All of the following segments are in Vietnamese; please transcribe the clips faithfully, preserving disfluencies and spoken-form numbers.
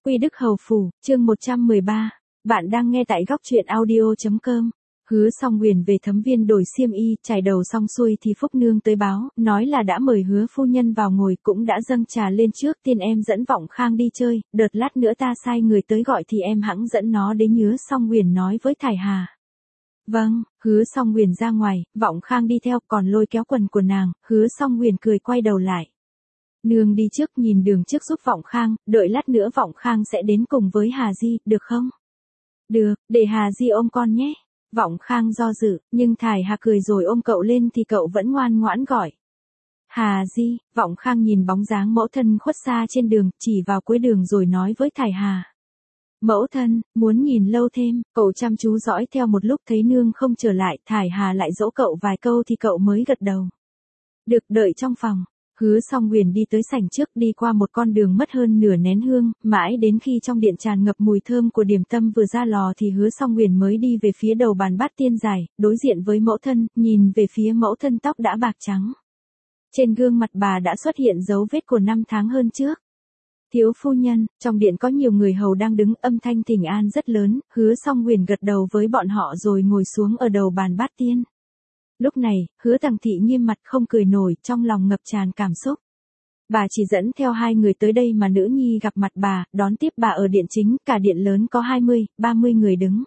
Quy Đức Hầu Phủ, chương một trăm mười ba. Bạn đang nghe tại góc truyện audio chấm com. Hứa Song Huyền về Thấm Viên đổi xiêm y, trải đầu xong xuôi thì Phúc Nương tới báo, nói là đã mời Hứa phu nhân vào ngồi, cũng đã dâng trà lên trước, tiên em dẫn Vọng Khang đi chơi, đợt lát nữa ta sai người tới gọi thì em hẵng dẫn nó đến. Hứa Song Huyền nói với Thải Hà. Vâng. Hứa Song Huyền ra ngoài, Vọng Khang đi theo, còn lôi kéo quần của nàng. Hứa Song Huyền cười quay đầu lại. Nương đi trước, nhìn đường trước giúp Vọng Khang, đợi lát nữa Vọng Khang sẽ đến cùng với Hà Di, được không? Được, để Hà Di ôm con nhé. Vọng Khang do dự, nhưng Thải Hà cười rồi ôm cậu lên thì cậu vẫn ngoan ngoãn gọi. Hà Di. Vọng Khang nhìn bóng dáng mẫu thân khuất xa trên đường, chỉ vào cuối đường rồi nói với Thải Hà. Mẫu thân, muốn nhìn lâu thêm. Cậu chăm chú dõi theo một lúc, thấy nương không trở lại, Thải Hà lại dỗ cậu vài câu thì cậu mới gật đầu. Được. Đợi trong phòng. Hứa Song Huyền đi tới sảnh trước, đi qua một con đường mất hơn nửa nén hương, mãi đến khi trong điện tràn ngập mùi thơm của điểm tâm vừa ra lò thì Hứa Song Huyền mới đi về phía đầu bàn bát tiên dài, đối diện với mẫu thân, nhìn về phía mẫu thân tóc đã bạc trắng. Trên gương mặt bà đã xuất hiện dấu vết của năm tháng hơn trước. Thiếu phu nhân. Trong điện có nhiều người hầu đang đứng, âm thanh thỉnh an rất lớn. Hứa Song Huyền gật đầu với bọn họ rồi ngồi xuống ở đầu bàn bát tiên. Lúc này, Hứa Tằng Thị nghiêm mặt không cười nổi, trong lòng ngập tràn cảm xúc. Bà chỉ dẫn theo hai người tới đây mà nữ nhi gặp mặt bà, đón tiếp bà ở điện chính, cả điện lớn có hai mươi, ba mươi người đứng.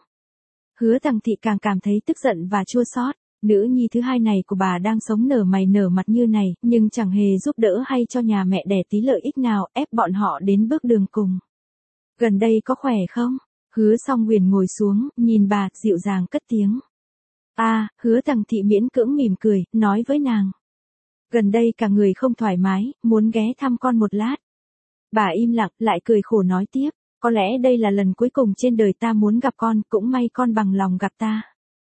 Hứa Tằng Thị càng cảm thấy tức giận và chua xót. Nữ nhi thứ hai này của bà đang sống nở mày nở mặt như này, nhưng chẳng hề giúp đỡ hay cho nhà mẹ đẻ tí lợi ích nào, ép bọn họ đến bước đường cùng. Gần đây có khỏe không? Hứa Song Huyền ngồi xuống, nhìn bà, dịu dàng cất tiếng. À, Hứa Tằng Thị miễn cưỡng mỉm cười, nói với nàng. Gần đây cả người không thoải mái, muốn ghé thăm con một lát. Bà im lặng, lại cười khổ nói tiếp. Có lẽ đây là lần cuối cùng trên đời ta muốn gặp con, cũng may con bằng lòng gặp ta.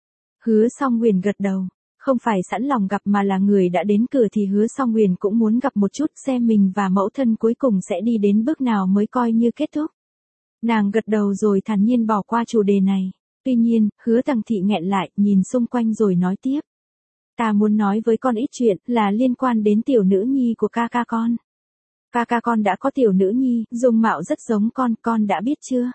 Hứa Song Huyền gật đầu. Không phải sẵn lòng gặp mà là người đã đến cửa thì Hứa Song Huyền cũng muốn gặp một chút, xem mình và mẫu thân cuối cùng sẽ đi đến bước nào mới coi như kết thúc. Nàng gật đầu rồi thản nhiên bỏ qua chủ đề này. Tuy nhiên, Hứa Tằng Thị nghẹn lại, nhìn xung quanh rồi nói tiếp. Ta muốn nói với con ít chuyện, là liên quan đến tiểu nữ nhi của ca ca con. Ca ca con đã có tiểu nữ nhi, dung mạo rất giống con, con đã biết chưa?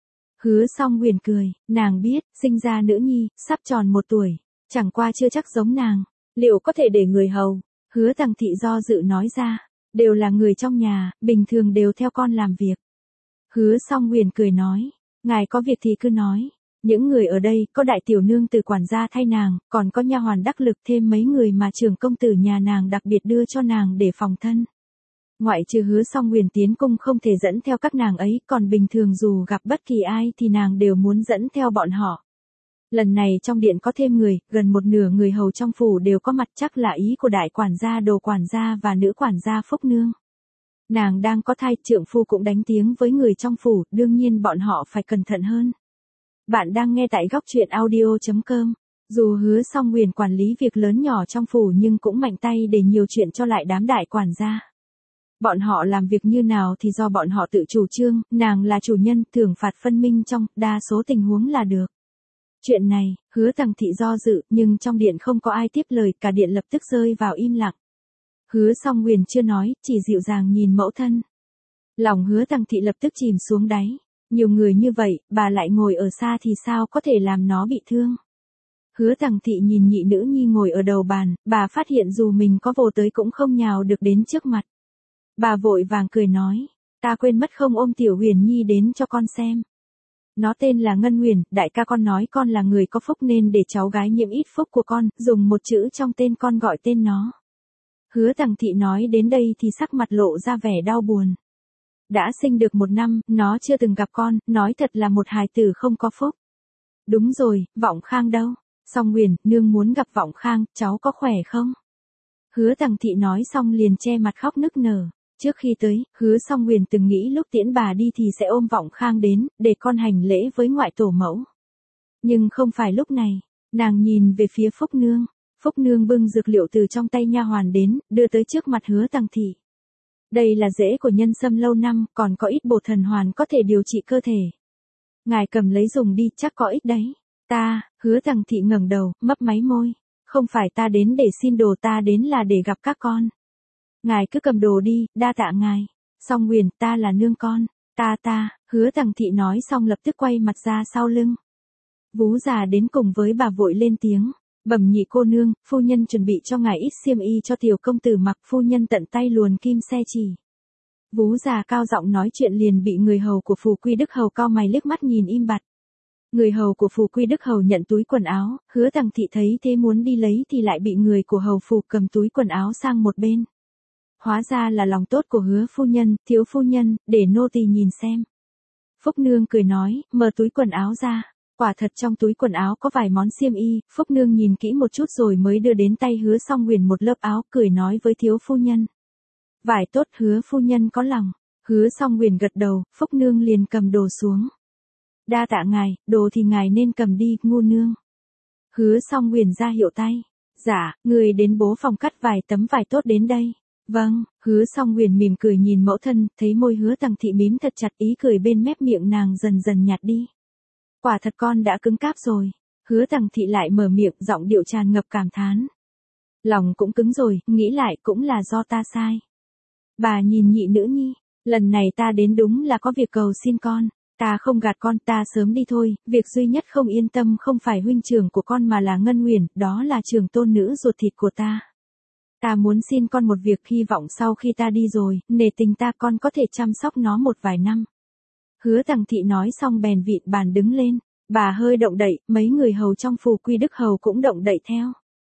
Hứa Song Huyền cười, nàng biết, sinh ra nữ nhi, sắp tròn một tuổi, chẳng qua chưa chắc giống nàng. Liệu có thể để người hầu? Hứa Tằng Thị do dự nói ra, đều là người trong nhà, bình thường đều theo con làm việc. Hứa Song Huyền cười nói, ngài có việc thì cứ nói. Những người ở đây, có đại tiểu nương từ quản gia thay nàng, còn có nha hoàn đắc lực, thêm mấy người mà trưởng công tử nhà nàng đặc biệt đưa cho nàng để phòng thân. Ngoại trừ Hứa Song Huyền tiến cung không thể dẫn theo các nàng ấy, còn bình thường dù gặp bất kỳ ai thì nàng đều muốn dẫn theo bọn họ. Lần này trong điện có thêm người, gần một nửa người hầu trong phủ đều có mặt, chắc là ý của đại quản gia Đồ quản gia và nữ quản gia Phúc Nương. Nàng đang có thai, trượng phu cũng đánh tiếng với người trong phủ, đương nhiên bọn họ phải cẩn thận hơn. Bạn đang nghe tại góc truyện audio chấm com. Dù Hứa Song Huyền quản lý việc lớn nhỏ trong phủ nhưng cũng mạnh tay để nhiều chuyện cho lại đám đại quản gia. Bọn họ làm việc như nào thì do bọn họ tự chủ trương, nàng là chủ nhân, thưởng phạt phân minh trong đa số tình huống là được. Chuyện này, Hứa Tằng Thị do dự, nhưng trong điện không có ai tiếp lời, cả điện lập tức rơi vào im lặng. Hứa Song Huyền chưa nói, chỉ dịu dàng nhìn mẫu thân. Lòng Hứa Tằng Thị lập tức chìm xuống đáy. Nhiều người như vậy, bà lại ngồi ở xa thì sao có thể làm nó bị thương. Hứa Tằng Thị nhìn nhị nữ nhi ngồi ở đầu bàn, bà phát hiện dù mình có vồ tới cũng không nhào được đến trước mặt. Bà vội vàng cười nói, ta quên mất không ôm tiểu Huyền nhi đến cho con xem. Nó tên là Ngân Huyền, đại ca con nói con là người có phúc nên để cháu gái nhiễm ít phúc của con, dùng một chữ trong tên con gọi tên nó. Hứa Tằng Thị nói đến đây thì sắc mặt lộ ra vẻ đau buồn. Đã sinh được một năm, nó chưa từng gặp con, nói thật là một hài tử không có phúc. Đúng rồi, Vọng Khang đâu? Song Huyền, nương muốn gặp Vọng Khang, cháu có khỏe không? Hứa Tằng Thị nói xong liền che mặt khóc nức nở. Trước khi tới, Hứa Song Huyền từng nghĩ lúc tiễn bà đi thì sẽ ôm Vọng Khang đến, để con hành lễ với ngoại tổ mẫu. Nhưng không phải lúc này, nàng nhìn về phía Phúc Nương. Phúc Nương bưng dược liệu từ trong tay nha hoàn đến, đưa tới trước mặt Hứa Tằng Thị. Đây là rễ của nhân sâm lâu năm, còn có ít bột thần hoàn có thể điều trị cơ thể. Ngài cầm lấy dùng đi, chắc có ích đấy. Ta. Hứa Tằng Thị ngẩng đầu, mấp máy môi. Không phải ta đến để xin đồ, ta đến là để gặp các con. Ngài cứ cầm đồ đi, đa tạ ngài. Song Huyền, ta là nương con. Ta ta, Hứa Tằng Thị nói xong lập tức quay mặt ra sau lưng. Vú già đến cùng với bà vội lên tiếng. Bẩm nhị cô nương, phu nhân chuẩn bị cho ngài ít xiêm y cho tiểu công tử mặc, phu nhân tận tay luồn kim xe chỉ. Vú già cao giọng nói chuyện liền bị người hầu của Phù Quy Đức Hầu cau mày liếc mắt nhìn im bặt. Người hầu của Phù Quy Đức Hầu nhận túi quần áo, Hứa Tằng Thị thấy thế muốn đi lấy thì lại bị người của hầu phủ cầm túi quần áo sang một bên. Hóa ra là lòng tốt của Hứa phu nhân, thiếu phu nhân, để nô tỳ nhìn xem. Phúc Nương cười nói, mở túi quần áo ra. Quả thật trong túi quần áo có vài món xiêm y, Phúc Nương nhìn kỹ một chút rồi mới đưa đến tay Hứa Song Huyền một lớp áo, cười nói với thiếu phu nhân. Vải tốt, Hứa phu nhân có lòng. Hứa Song Huyền gật đầu, Phúc Nương liền cầm đồ xuống. Đa tạ ngài, đồ thì ngài nên cầm đi, ngu nương. Hứa Song Huyền ra hiệu tay. Dạ, người đến bố phòng cắt vài tấm vải tốt đến đây. Vâng, Hứa Song Huyền mỉm cười nhìn mẫu thân, thấy môi Hứa Tằng Thị mím thật chặt, ý cười bên mép miệng nàng dần dần nhạt đi. Quả thật con đã cứng cáp rồi. Hứa Tằng Thị lại mở miệng, giọng điệu tràn ngập cảm thán. Lòng cũng cứng rồi, nghĩ lại cũng là do ta sai. Bà nhìn nhị nữ nhi, lần này ta đến đúng là có việc cầu xin con. Ta không gạt con, ta sớm đi thôi, việc duy nhất không yên tâm không phải huynh trưởng của con mà là Ngân Huyền, đó là trưởng tôn nữ ruột thịt của ta. Ta muốn xin con một việc, hy vọng sau khi ta đi rồi, nể tình ta con có thể chăm sóc nó một vài năm. Hứa Tằng Thị nói xong bèn vịn bàn đứng lên, bà hơi động đậy, mấy người hầu trong Phù Quy Đức Hầu cũng động đậy theo.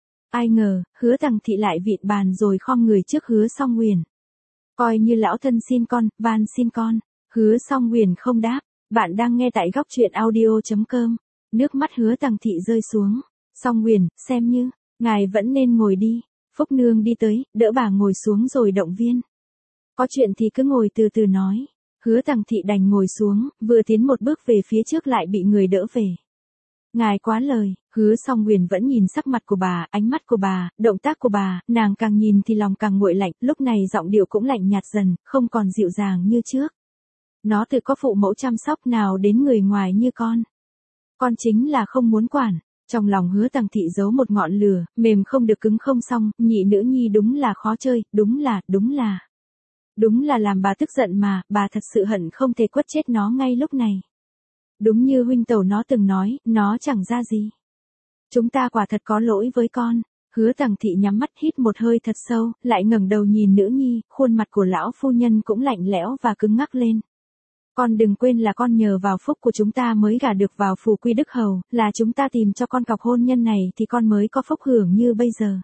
Ai ngờ, Hứa Tằng Thị lại vịn bàn rồi khom người trước Hứa Song Huyền. Coi như lão thân xin con, van xin con. Hứa Song Huyền không đáp. Bạn đang nghe tại góc truyện audio chấm com. Nước mắt Hứa Tằng Thị rơi xuống. Song Huyền, xem như, ngài vẫn nên ngồi đi. Phúc Nương đi tới, đỡ bà ngồi xuống rồi động viên. Có chuyện thì cứ ngồi từ từ nói. Hứa Tằng Thị đành ngồi xuống, vừa tiến một bước về phía trước lại bị người đỡ về. Ngài quá lời, Hứa Song Huyền vẫn nhìn sắc mặt của bà, ánh mắt của bà, động tác của bà, nàng càng nhìn thì lòng càng nguội lạnh, lúc này giọng điệu cũng lạnh nhạt dần, không còn dịu dàng như trước. Nó tự có phụ mẫu chăm sóc nào đến người ngoài như con. Con chính là không muốn quản. Trong lòng Hứa Tằng Thị giấu một ngọn lửa, mềm không được cứng không xong, nhị nữ nhi đúng là khó chơi, đúng là, đúng là. Đúng là làm bà tức giận mà, bà thật sự hận không thể quất chết nó ngay lúc này. Đúng như huynh tẩu nó từng nói, nó chẳng ra gì. Chúng ta quả thật có lỗi với con. Hứa Tằng Thị nhắm mắt hít một hơi thật sâu, lại ngẩng đầu nhìn nữ nhi, khuôn mặt của lão phu nhân cũng lạnh lẽo và cứng ngắc lên. Con đừng quên là con nhờ vào phúc của chúng ta mới gả được vào Phù Quy Đức Hầu, là chúng ta tìm cho con cọc hôn nhân này thì con mới có phúc hưởng như bây giờ.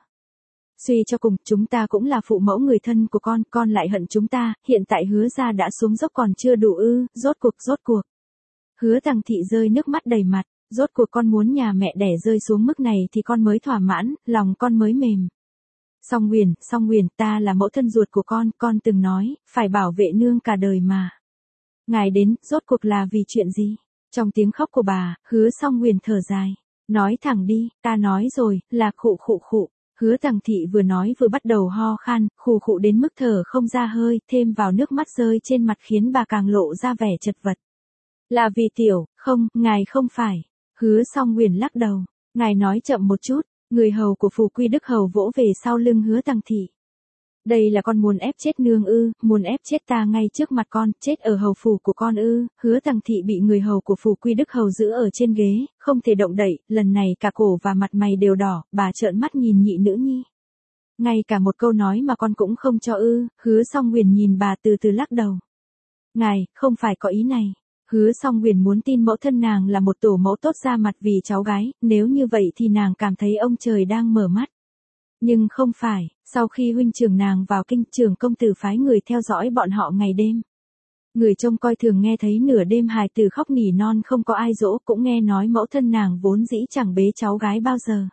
Suy cho cùng, chúng ta cũng là phụ mẫu người thân của con, con lại hận chúng ta, hiện tại Hứa gia đã xuống dốc còn chưa đủ ư, rốt cuộc, rốt cuộc. Hứa Tằng Thị rơi nước mắt đầy mặt, rốt cuộc con muốn nhà mẹ đẻ rơi xuống mức này thì con mới thỏa mãn, lòng con mới mềm. Song Huyền, Song Huyền, ta là mẫu thân ruột của con, con từng nói, phải bảo vệ nương cả đời mà. Ngài đến, rốt cuộc là vì chuyện gì? Trong tiếng khóc của bà, Hứa Song Huyền thở dài. Nói thẳng đi, ta nói rồi, là khụ khụ khụ. Hứa Tằng Thị vừa nói vừa bắt đầu ho khan, khụ khụ đến mức thở không ra hơi, thêm vào nước mắt rơi trên mặt khiến bà càng lộ ra vẻ chật vật. Là vì tiểu, không, ngài không phải. Hứa Song Huyền lắc đầu. Ngài nói chậm một chút, người hầu của Phù Quy Đức Hầu vỗ về sau lưng Hứa Tằng Thị. Đây là con muốn ép chết nương ư, muốn ép chết ta ngay trước mặt con, chết ở hầu phủ của con ư. Hứa Tằng Thị bị người hầu của Phù Quy Đức Hầu giữ ở trên ghế, không thể động đậy, lần này cả cổ và mặt mày đều đỏ, bà trợn mắt nhìn nhị nữ nhi. Ngay cả một câu nói mà con cũng không cho ư. Hứa Song Huyền nhìn bà từ từ lắc đầu. Ngài, không phải có ý này. Hứa Song Huyền muốn tin mẫu thân nàng là một tổ mẫu tốt ra mặt vì cháu gái, nếu như vậy thì nàng cảm thấy ông trời đang mở mắt. Nhưng không phải, sau khi huynh trưởng nàng vào kinh, trưởng công tử phái người theo dõi bọn họ ngày đêm. Người trông coi thường nghe thấy nửa đêm hài tử khóc nỉ non không có ai dỗ, cũng nghe nói mẫu thân nàng vốn dĩ chẳng bế cháu gái bao giờ.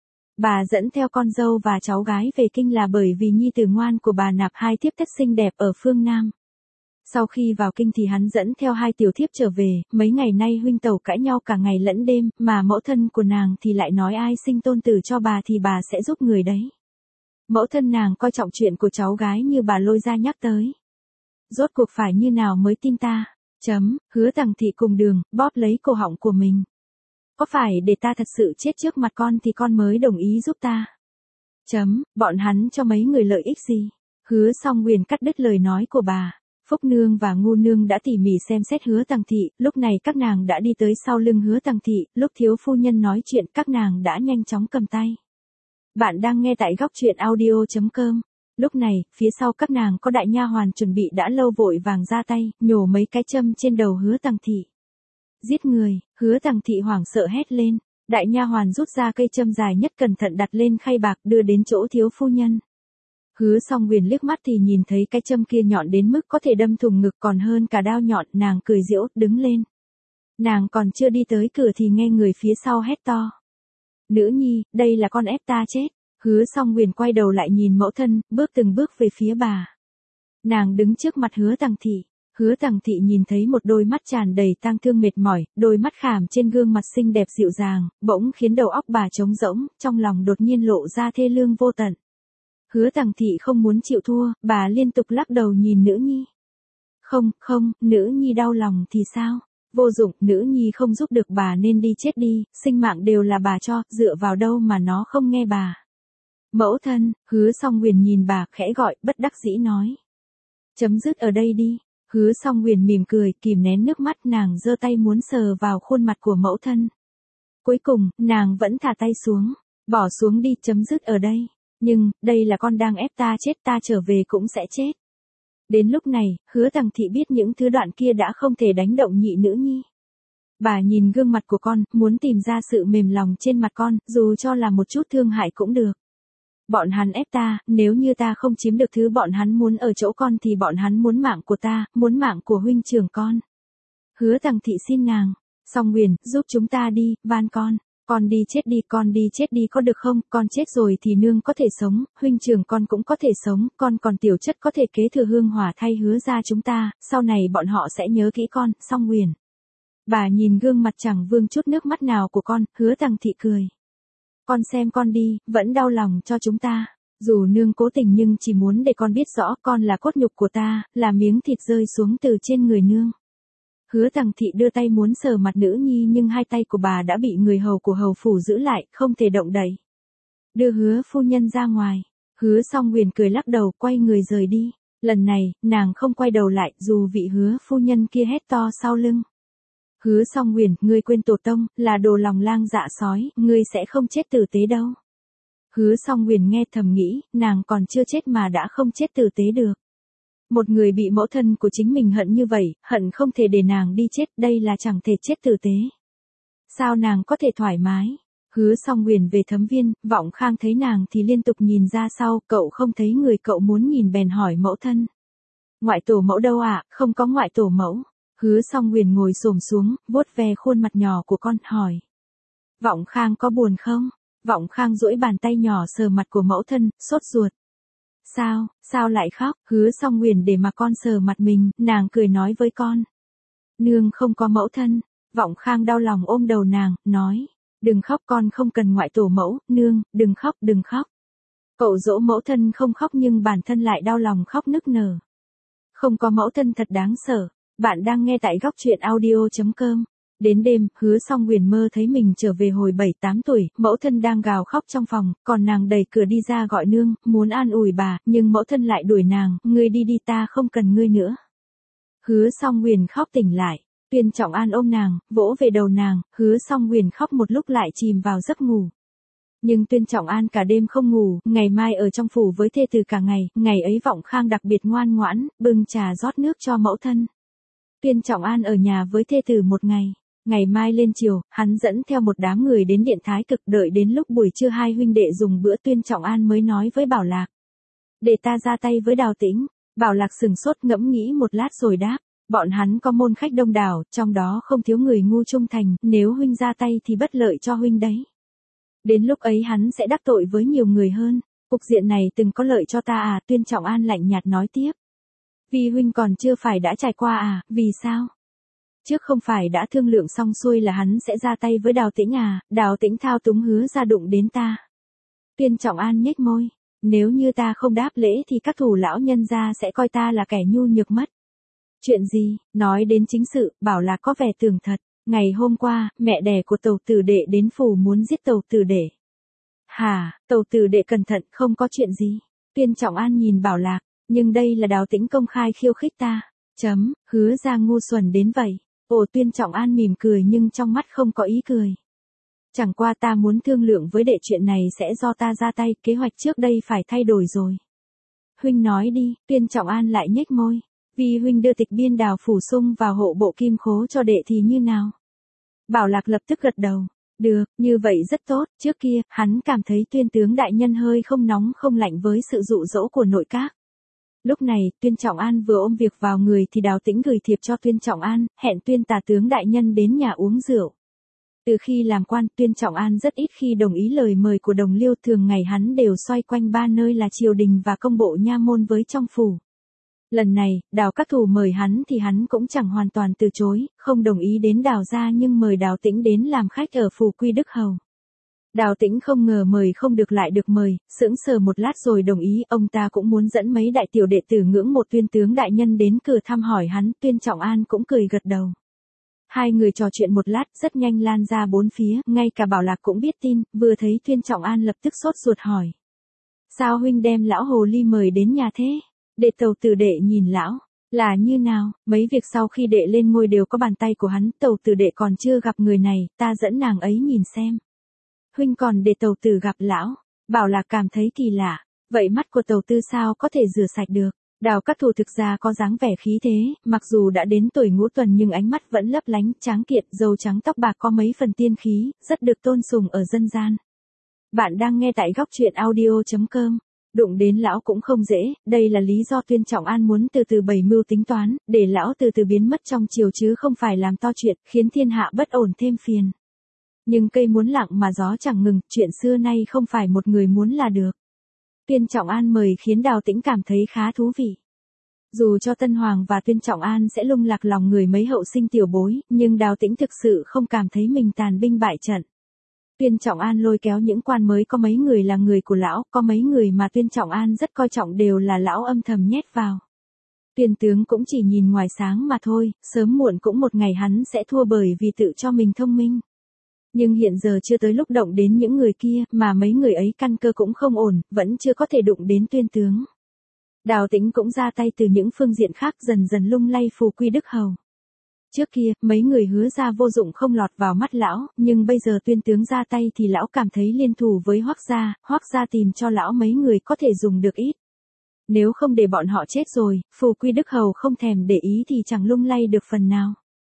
Bà dẫn theo con dâu và cháu gái về kinh là bởi vì nhi tử ngoan của bà nạp hai thiếp thất xinh đẹp ở phương Nam. Sau khi vào kinh thì hắn dẫn theo hai tiểu thiếp trở về, mấy ngày nay huynh tẩu cãi nhau cả ngày lẫn đêm, mà mẫu thân của nàng thì lại nói ai sinh tôn tử cho bà thì bà sẽ giúp người đấy. Mẫu thân nàng coi trọng chuyện của cháu gái như bà lôi ra nhắc tới. Rốt cuộc phải như nào mới tin ta? Chấm, Hứa Tằng Thị cùng đường, bóp lấy cổ họng của mình. Có phải để ta thật sự chết trước mặt con thì con mới đồng ý giúp ta? Chấm, bọn hắn cho mấy người lợi ích gì? Hứa Song Huyền cắt đứt lời nói của bà. Phúc Nương và Ngu Nương đã tỉ mỉ xem xét Hứa Tằng Thị, lúc này các nàng đã đi tới sau lưng Hứa Tằng Thị, lúc thiếu phu nhân nói chuyện các nàng đã nhanh chóng cầm tay. Bạn đang nghe tại góc truyện audio chấm com. Lúc này, phía sau các nàng có đại nha hoàn chuẩn bị đã lâu vội vàng ra tay, nhổ mấy cái châm trên đầu Hứa Tằng Thị. Giết người, Hứa Tằng Thị hoảng sợ hét lên, đại nha hoàn rút ra cây châm dài nhất cẩn thận đặt lên khay bạc đưa đến chỗ thiếu phu nhân. Hứa Song Huyền liếc mắt thì nhìn thấy cái châm kia nhọn đến mức có thể đâm thủng ngực còn hơn cả đao nhọn, nàng cười giễu, đứng lên. Nàng còn chưa đi tới cửa thì nghe người phía sau hét to. Nữ nhi, đây là con ép ta chết. Hứa Song Huyền quay đầu lại nhìn mẫu thân, bước từng bước về phía bà. Nàng đứng trước mặt Hứa Tằng Thị. Hứa Tằng Thị nhìn thấy một đôi mắt tràn đầy tang thương mệt mỏi, đôi mắt khảm trên gương mặt xinh đẹp dịu dàng, bỗng khiến đầu óc bà trống rỗng, trong lòng đột nhiên lộ ra thê lương vô tận. Hứa Tằng Thị không muốn chịu thua, bà liên tục lắc đầu nhìn nữ nhi. Không, không, nữ nhi đau lòng thì sao? Vô dụng, nữ nhi không giúp được bà nên đi chết đi, sinh mạng đều là bà cho, dựa vào đâu mà nó không nghe bà. Mẫu thân, Hứa Song Huyền nhìn bà khẽ gọi, bất đắc dĩ nói. Chấm dứt ở đây đi. Hứa Song Huyền mỉm cười, kìm nén nước mắt, nàng giơ tay muốn sờ vào khuôn mặt của mẫu thân. Cuối cùng, nàng vẫn thả tay xuống, bỏ xuống đi, chấm dứt ở đây. Nhưng, đây là con đang ép ta chết, ta trở về cũng sẽ chết. Đến lúc này, Hứa Tằng Thị biết những thứ đoạn kia đã không thể đánh động nhị nữ nhi. Bà nhìn gương mặt của con, muốn tìm ra sự mềm lòng trên mặt con, dù cho là một chút thương hại cũng được. Bọn hắn ép ta, nếu như ta không chiếm được thứ bọn hắn muốn ở chỗ con thì bọn hắn muốn mạng của ta, muốn mạng của huynh trưởng con. Hứa Tằng Thị xin nàng, Song Huyền, giúp chúng ta đi, van con. Con đi chết đi, con đi chết đi có được không, con chết rồi thì nương có thể sống, huynh trưởng con cũng có thể sống, con còn tiểu chất có thể kế thừa hương hỏa thay Hứa ra chúng ta, sau này bọn họ sẽ nhớ kỹ con, Song Huyền. Bà nhìn gương mặt chẳng vương chút nước mắt nào của con, Hứa Tằng Thị cười. Con xem con đi, vẫn đau lòng cho chúng ta. Dù nương cố tình nhưng chỉ muốn để con biết rõ con là cốt nhục của ta, là miếng thịt rơi xuống từ trên người nương. Hứa Tằng Thị đưa tay muốn sờ mặt nữ nhi nhưng hai tay của bà đã bị người hầu của hầu phủ giữ lại, không thể động đậy. Đưa Hứa phu nhân ra ngoài. Hứa Song Huyền cười lắc đầu, quay người rời đi. Lần này, nàng không quay đầu lại, dù vị Hứa phu nhân kia hét to sau lưng. Hứa Song Huyền, ngươi quên tổ tông, là đồ lòng lang dạ sói, ngươi sẽ không chết tử tế đâu. Hứa Song Huyền nghe thầm nghĩ, nàng còn chưa chết mà đã không chết tử tế được. Một người bị mẫu thân của chính mình hận như vậy, hận không thể để nàng đi chết, đây là chẳng thể chết tử tế. Sao nàng có thể thoải mái? Hứa Song Huyền về Thấm Viên, Vọng Khang thấy nàng thì liên tục nhìn ra sau, cậu không thấy người cậu muốn nhìn bèn hỏi mẫu thân. Ngoại tổ mẫu đâu ạ, à? Không có ngoại tổ mẫu. Hứa Song Huyền ngồi xổm xuống, vuốt ve khuôn mặt nhỏ của con, hỏi. Vọng Khang có buồn không? Vọng Khang duỗi bàn tay nhỏ sờ mặt của mẫu thân, sốt ruột. Sao, sao lại khóc? Hứa Song Huyền để mà con sờ mặt mình, nàng cười nói với con. Nương không có mẫu thân. Vọng Khang đau lòng ôm đầu nàng, nói. Đừng khóc, con không cần ngoại tổ mẫu, nương, đừng khóc, đừng khóc. Cậu dỗ mẫu thân không khóc nhưng bản thân lại đau lòng khóc nức nở. Không có mẫu thân thật đáng sợ. Bạn đang nghe tại góc truyện audio chấm com. Đến đêm, Hứa Song Huyền mơ thấy mình trở về hồi bảy tám tuổi, mẫu thân đang gào khóc trong phòng, còn nàng đẩy cửa đi ra gọi nương, muốn an ủi bà, nhưng mẫu thân lại đuổi nàng, ngươi đi đi, ta không cần ngươi nữa. Hứa Song Huyền khóc tỉnh lại, Tuyên Trọng An ôm nàng, vỗ về đầu nàng, Hứa Song Huyền khóc một lúc lại chìm vào giấc ngủ. Nhưng Tuyên Trọng An cả đêm không ngủ, ngày mai ở trong phủ với thê từ cả ngày, ngày ấy Vọng Khang đặc biệt ngoan ngoãn, bưng trà rót nước cho mẫu thân. Tuyên Trọng An ở nhà với thê tử một ngày. Ngày mai lên chiều, hắn dẫn theo một đám người đến điện Thái Cực, đợi đến lúc buổi trưa hai huynh đệ dùng bữa Tuyên Trọng An mới nói với Bảo Lạc. Để ta ra tay với Đào Tĩnh. Bảo Lạc sừng sốt ngẫm nghĩ một lát rồi đáp. Bọn hắn có môn khách đông đảo, trong đó không thiếu người ngu trung thành, nếu huynh ra tay thì bất lợi cho huynh đấy. Đến lúc ấy hắn sẽ đắc tội với nhiều người hơn. Cục diện này từng có lợi cho ta à? Tuyên Trọng An lạnh nhạt nói tiếp. Vì huynh còn chưa phải đã trải qua à, vì sao? Trước không phải đã thương lượng xong xuôi là hắn sẽ ra tay với Đào Tĩnh à, Đào Tĩnh thao túng Hứa ra đụng đến ta. Tuyên Trọng An nhếch môi, nếu như ta không đáp lễ thì các thủ lão nhân gia sẽ coi ta là kẻ nhu nhược mất. Chuyện gì? Nói đến chính sự, Bảo Lạc có vẻ tường thật. Ngày hôm qua, mẹ đẻ của Tầu Tử Đệ đến phủ muốn giết Tầu Tử Đệ. Hả, Tầu Tử Đệ cẩn thận, không có chuyện gì. Tuyên Trọng An nhìn Bảo Lạc, nhưng đây là Đào Tĩnh công khai khiêu khích ta. Chấm, hứa ra ngu xuẩn đến vậy. Ồ, Tuyên Trọng An mỉm cười nhưng trong mắt không có ý cười. Chẳng qua ta muốn thương lượng với đệ, chuyện này sẽ do ta ra tay, kế hoạch trước đây phải thay đổi rồi. Huynh nói đi, Tuyên Trọng An lại nhếch môi. Vì huynh đưa tịch biên Đào Phủ Sung vào hộ bộ kim khố cho đệ thì như nào? Bảo Lạc lập tức gật đầu. Được, như vậy rất tốt, trước kia, hắn cảm thấy Tuyên tướng đại nhân hơi không nóng không lạnh với sự dụ dỗ của nội các. Lúc này, Tuyên Trọng An vừa ôm việc vào người thì Đào Tĩnh gửi thiệp cho Tuyên Trọng An, hẹn Tuyên tả tướng đại nhân đến nhà uống rượu. Từ khi làm quan, Tuyên Trọng An rất ít khi đồng ý lời mời của đồng liêu, thường ngày hắn đều xoay quanh ba nơi là triều đình và công bộ nha môn với trong phủ. Lần này, Đào Các Thủ mời hắn thì hắn cũng chẳng hoàn toàn từ chối, không đồng ý đến Đào gia nhưng mời Đào Tĩnh đến làm khách ở phủ Quy Đức Hầu. Đào Tĩnh không ngờ mời không được lại được mời, sững sờ một lát rồi đồng ý, ông ta cũng muốn dẫn mấy đại tiểu đệ tử ngưỡng một Tuyên tướng đại nhân đến cửa thăm hỏi hắn, Tuyên Trọng An cũng cười gật đầu. Hai người trò chuyện một lát rất nhanh lan ra bốn phía, ngay cả Bảo Lạc cũng biết tin, vừa thấy Tuyên Trọng An lập tức sốt ruột hỏi. Sao huynh đem lão hồ ly mời đến nhà thế? Đệ Tầu Tử Đệ nhìn lão, là như nào, mấy việc sau khi đệ lên ngôi đều có bàn tay của hắn, Tầu Tử Đệ còn chưa gặp người này, ta dẫn nàng ấy nhìn xem. Huynh còn để Tầu Tử gặp lão, Bảo Lạc cảm thấy kỳ lạ, vậy mắt của Tầu Tư sao có thể rửa sạch được? Đào Các Thủ thực ra có dáng vẻ khí thế, mặc dù đã đến tuổi ngũ tuần nhưng ánh mắt vẫn lấp lánh, tráng kiện, râu trắng tóc bạc có mấy phần tiên khí, rất được tôn sùng ở dân gian. Bạn đang nghe tại góc truyện audio chấm com. Đụng đến lão cũng không dễ, đây là lý do Tuyên Trọng An muốn từ từ bày mưu tính toán, để lão từ từ biến mất trong triều chứ không phải làm to chuyện, khiến thiên hạ bất ổn thêm phiền. Nhưng cây muốn lặng mà gió chẳng ngừng, chuyện xưa nay không phải một người muốn là được. Tuyên Trọng An mời khiến Đào Tĩnh cảm thấy khá thú vị. Dù cho Tân Hoàng và Tuyên Trọng An sẽ lung lạc lòng người mấy hậu sinh tiểu bối, nhưng Đào Tĩnh thực sự không cảm thấy mình tàn binh bại trận. Tuyên Trọng An lôi kéo những quan mới, có mấy người là người của lão, có mấy người mà Tuyên Trọng An rất coi trọng đều là lão âm thầm nhét vào. Tuyên tướng cũng chỉ nhìn ngoài sáng mà thôi, sớm muộn cũng một ngày hắn sẽ thua bởi vì tự cho mình thông minh. Nhưng hiện giờ chưa tới lúc động đến những người kia, mà mấy người ấy căn cơ cũng không ổn, vẫn chưa có thể đụng đến Tuyên tướng. Đào Tĩnh cũng ra tay từ những phương diện khác, dần dần lung lay phù Quy Đức Hầu. Trước kia, mấy người hứa ra vô dụng không lọt vào mắt lão, nhưng bây giờ Tuyên tướng ra tay thì lão cảm thấy liên thủ với Hoắc gia, Hoắc gia tìm cho lão mấy người có thể dùng được ít. Nếu không để bọn họ chết rồi, phù Quy Đức Hầu không thèm để ý thì chẳng lung lay được phần nào.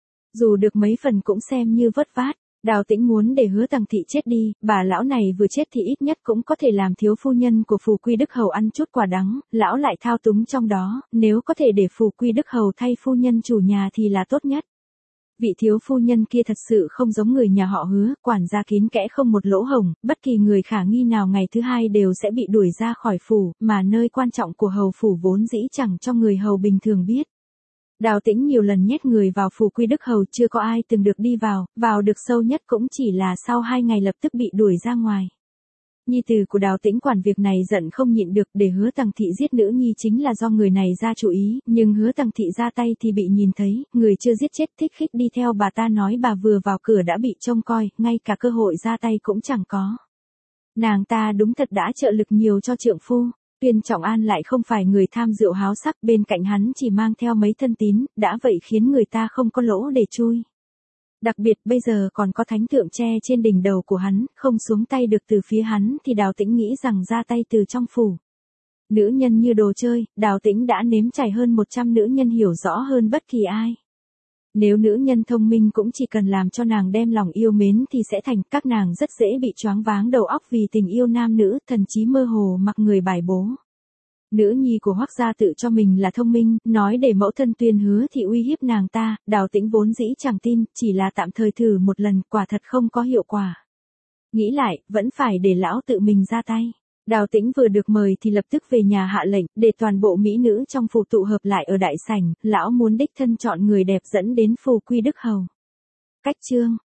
Dù được mấy phần cũng xem như vất vát. Đào Tĩnh muốn để Hứa Tằng Thị chết đi, bà lão này vừa chết thì ít nhất cũng có thể làm thiếu phu nhân của phù Quy Đức Hầu ăn chút quả đắng, lão lại thao túng trong đó, nếu có thể để phù Quy Đức Hầu thay phu nhân chủ nhà thì là tốt nhất. Vị thiếu phu nhân kia thật sự không giống người nhà họ Hứa, quản gia kín kẽ không một lỗ hổng, bất kỳ người khả nghi nào ngày thứ hai đều sẽ bị đuổi ra khỏi phủ, mà nơi quan trọng của hầu phủ vốn dĩ chẳng cho người hầu bình thường biết. Đào Tĩnh nhiều lần nhét người vào phù Quy Đức Hầu chưa có ai từng được đi vào, vào được sâu nhất cũng chỉ là sau hai ngày lập tức bị đuổi ra ngoài. Nhi tử của Đào Tĩnh quản việc này giận không nhịn được, để Hứa Tằng Thị giết nữ nhi chính là do người này ra chủ ý, nhưng Hứa Tằng Thị ra tay thì bị nhìn thấy, người chưa giết chết thích khích đi theo bà ta nói bà vừa vào cửa đã bị trông coi, ngay cả cơ hội ra tay cũng chẳng có. Nàng ta đúng thật đã trợ lực nhiều cho trượng phu. Tuyên Trọng An lại không phải người tham rượu háo sắc, bên cạnh hắn chỉ mang theo mấy thân tín, đã vậy khiến người ta không có lỗ để chui. Đặc biệt bây giờ còn có thánh thượng che trên đỉnh đầu của hắn, không xuống tay được từ phía hắn thì Đào Tĩnh nghĩ rằng ra tay từ trong phủ. Nữ nhân như đồ chơi, Đào Tĩnh đã nếm trải hơn một trăm nữ nhân hiểu rõ hơn bất kỳ ai. Nếu nữ nhân thông minh cũng chỉ cần làm cho nàng đem lòng yêu mến thì sẽ thành, các nàng rất dễ bị choáng váng đầu óc vì tình yêu nam nữ, thần trí mơ hồ mặc người bài bố. Nữ nhi của Hoắc gia tự cho mình là thông minh, nói để mẫu thân Tuyên hứa thì uy hiếp nàng ta, Đào Tĩnh vốn dĩ chẳng tin, chỉ là tạm thời thử một lần, quả thật không có hiệu quả. Nghĩ lại, vẫn phải để lão tự mình ra tay. Đào Tĩnh vừa được mời thì lập tức về nhà hạ lệnh, để toàn bộ mỹ nữ trong phủ tụ hợp lại ở đại sảnh, lão muốn đích thân chọn người đẹp dẫn đến phù Quy Đức Hầu. Cách chương